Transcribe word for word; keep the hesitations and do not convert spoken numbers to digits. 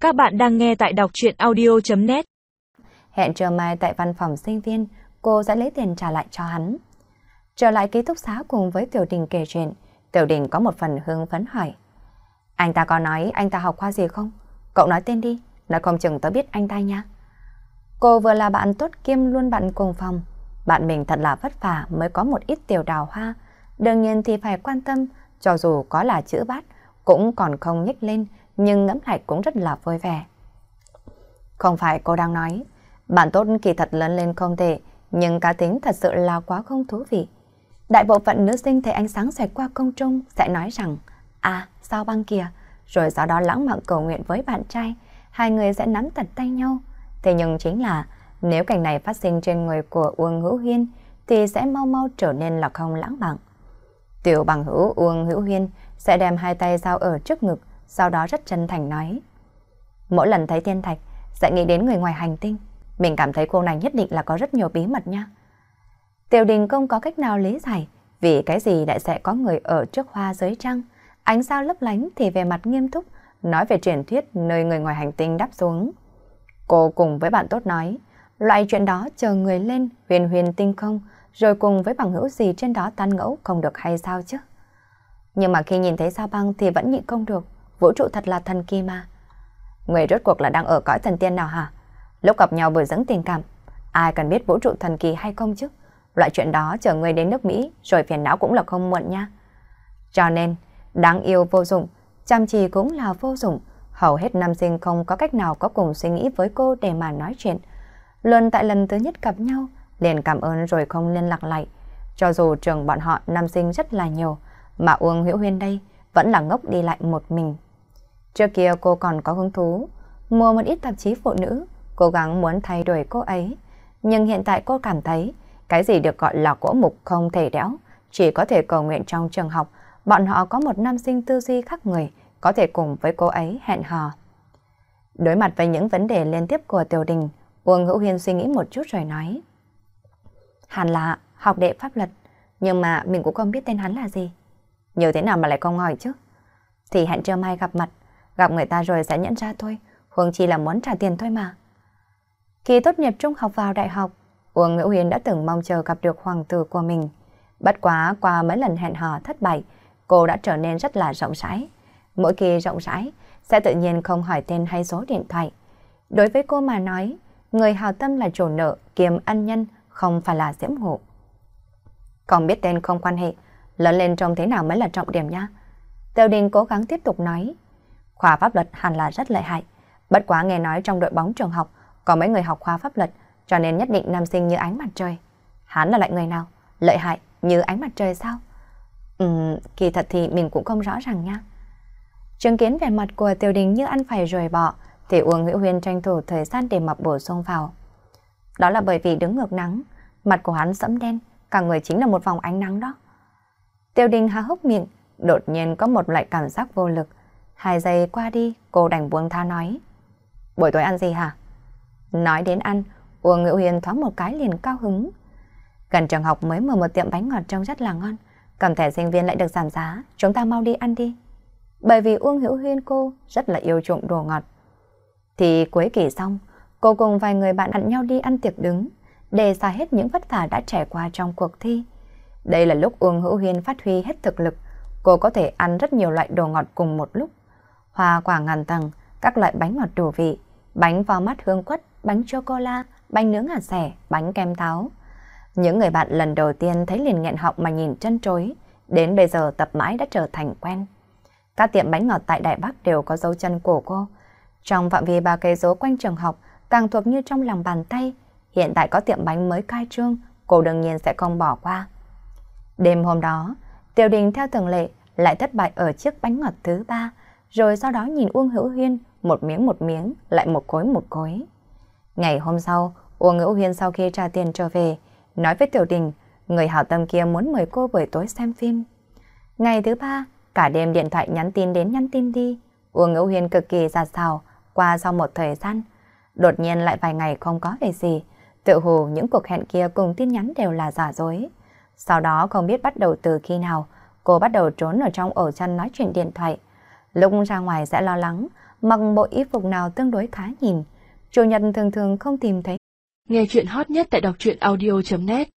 Các bạn đang nghe tại đọc truyện audio chấm net. Hẹn trưa mai tại văn phòng sinh viên, cô sẽ lấy tiền trả lại cho hắn. Trở lại ký túc xá cùng với Tiểu Đình kể chuyện, Tiểu Đình có một phần hưng phấn hỏi. Anh ta có nói anh ta học khoa gì không? Cậu nói tên đi, nói không chừng tớ biết anh ta nha. Cô vừa là bạn tốt kiêm luôn bạn cùng phòng. Bạn mình thật là vất vả mới có một ít tiểu đào hoa. Đương nhiên thì phải quan tâm, cho dù có là chữ bát, cũng còn không nhích lên, nhưng ngẫm lại cũng rất là vui vẻ. Không phải cô đang nói, bạn tốt kỳ thật lớn lên không tệ, nhưng cá tính thật sự là quá không thú vị. Đại bộ phận nữ sinh thấy ánh sáng xẹt qua không trung sẽ nói rằng, à, sao băng kìa, rồi sau đó lãng mạn cầu nguyện với bạn trai, hai người sẽ nắm chặt tay nhau. Thế nhưng chính là, nếu cảnh này phát sinh trên người của Uông Hữu Huyên, thì sẽ mau mau trở nên là không lãng mạn. Tiểu bằng hữu Uông Hữu Huyên sẽ đem hai tay giao ở trước ngực, sau đó rất chân thành nói. Mỗi lần thấy thiên thạch, sẽ nghĩ đến người ngoài hành tinh. Mình cảm thấy cô này nhất định là có rất nhiều bí mật nha. Tiểu Đình không có cách nào lý giải, vì cái gì lại sẽ có người ở trước hoa dưới trăng. Ánh sao lấp lánh thì về mặt nghiêm túc, nói về truyền thuyết nơi người ngoài hành tinh đáp xuống. Cô cùng với bạn tốt nói, loại chuyện đó chờ người lên huyền huyền tinh không, rồi cùng với bằng hữu gì trên đó tán ngẫu không được hay sao chứ. Nhưng mà khi nhìn thấy sao băng thì vẫn nhịn không được, vũ trụ thật là thần kỳ mà. Người rốt cuộc là đang ở cõi thần tiên nào hả? Lúc gặp nhau bồi dưỡng tình cảm, ai cần biết vũ trụ thần kỳ hay không chứ? Loại chuyện đó chờ người đến nước Mỹ rồi phiền não cũng là không muộn nha. Cho nên, đáng yêu vô dụng, chăm chỉ cũng là vô dụng. Hầu hết nam sinh không có cách nào có cùng suy nghĩ với cô để mà nói chuyện. Luôn tại lần thứ nhất gặp nhau, liền cảm ơn rồi không liên lạc lại. Cho dù trường bọn họ nam sinh rất là nhiều, mà Uông Hữu Huyên đây vẫn là ngốc đi lại một mình. Trước kia cô còn có hứng thú mua một ít tạp chí phụ nữ, cố gắng muốn thay đổi cô ấy. Nhưng hiện tại cô cảm thấy cái gì được gọi là gỗ mục không thể đẽo, chỉ có thể cầu nguyện trong trường học bọn họ có một nam sinh tư duy khác người, có thể cùng với cô ấy hẹn hò. Đối mặt với những vấn đề liên tiếp của Tiểu Đình, Uông Hữu Huyên suy nghĩ một chút rồi nói. Hẳn là học đệ pháp luật, nhưng mà mình cũng không biết tên hắn là gì. Nhiều thế nào mà lại không hỏi chứ? Thì hẹn trưa mai gặp mặt, gặp người ta rồi sẽ nhận ra thôi, huống chi là muốn trả tiền thôi mà. Khi tốt nghiệp trung học vào đại học, Uông Hữu Huyên đã từng mong chờ gặp được hoàng tử của mình. Bất quá qua mấy lần hẹn hò thất bại, cô đã trở nên rất là rộng rãi. Mỗi khi rộng rãi, sẽ tự nhiên không hỏi tên hay số điện thoại. Đối với cô mà nói, người hào tâm là chủ nợ, kiêm ân nhân, không phải là diễm hộ. Không biết tên không quan hệ, lớn lên trông thế nào mới là trọng điểm nha. Tiểu Đình cố gắng tiếp tục nói. Khoa pháp luật hẳn là rất lợi hại. Bất quá nghe nói trong đội bóng trường học có mấy người học khoa pháp luật, cho nên nhất định nam sinh như ánh mặt trời. Hắn là loại người nào? Lợi hại như ánh mặt trời sao? Ừm, kỳ thật thì mình cũng không rõ ràng nha. Chứng kiến vẻ mặt của Tiểu Đình như ăn phải rồi bỏ, thì Uông Hữu Huyên tranh thủ thời gian để mặc bổ sung vào. Đó là bởi vì đứng ngược nắng, mặt của hắn sẫm đen, cả người chính là một vòng ánh nắng đó. Tiểu Đình há hốc miệng, đột nhiên có một loại cảm giác vô lực. Hai giây qua đi, cô đành buông tha nói. Buổi tối ăn gì hả? Nói đến ăn, Uông Hữu Huyên thoáng một cái liền cao hứng. Gần trường học mới mở một tiệm bánh ngọt trông rất là ngon, cầm thẻ sinh viên lại được giảm giá, chúng ta mau đi ăn đi. Bởi vì Uông Hữu Huyên cô rất là yêu chuộng đồ ngọt. Thì cuối kỳ xong, cô cùng vài người bạn hẹn nhau đi ăn tiệc đứng, để xả hết những vất vả đã trải qua trong cuộc thi. Đây là lúc Uông Hữu Huyên phát huy hết thực lực, cô có thể ăn rất nhiều loại đồ ngọt cùng một lúc. Hoa quả ngàn tầng, các loại bánh ngọt đủ vị, bánh vo mắt hương quất, bánh chocola, bánh nướng hạt xẻ, bánh kem táo. Những người bạn lần đầu tiên thấy liền nghẹn họng mà nhìn chân chối, đến bây giờ tập mãi đã trở thành quen. Các tiệm bánh ngọt tại Đại Bắc đều có dấu chân của cô. Trong phạm vi ba cây số quanh trường học, càng thuộc như trong lòng bàn tay. Hiện tại có tiệm bánh mới khai trương, cô đương nhiên sẽ không bỏ qua. Đêm hôm đó, Tiểu Đình theo thường lệ lại thất bại ở chiếc bánh ngọt thứ ba, rồi sau đó nhìn Uông Hữu Huyên một miếng một miếng, lại một khối một khối. Ngày hôm sau, Uông Hữu Huyên sau khi trả tiền trở về, nói với Tiểu Đình, người hảo tâm kia muốn mời cô buổi tối xem phim. Ngày thứ ba, cả đêm điện thoại nhắn tin đến nhắn tin đi. Uông Hữu Huyên cực kỳ giạt xào, qua sau một thời gian. Đột nhiên lại vài ngày không có về gì, tự hồ những cuộc hẹn kia cùng tin nhắn đều là giả dối. Sau đó không biết bắt đầu từ khi nào, cô bắt đầu trốn ở trong ổ chăn nói chuyện điện thoại. Lúc ra ngoài sẽ lo lắng, mặc bộ y phục nào tương đối khá nhìn. Chủ nhật thường thường không tìm thấy. Nghe chuyện hot nhất tại đọc truyện audio chấm net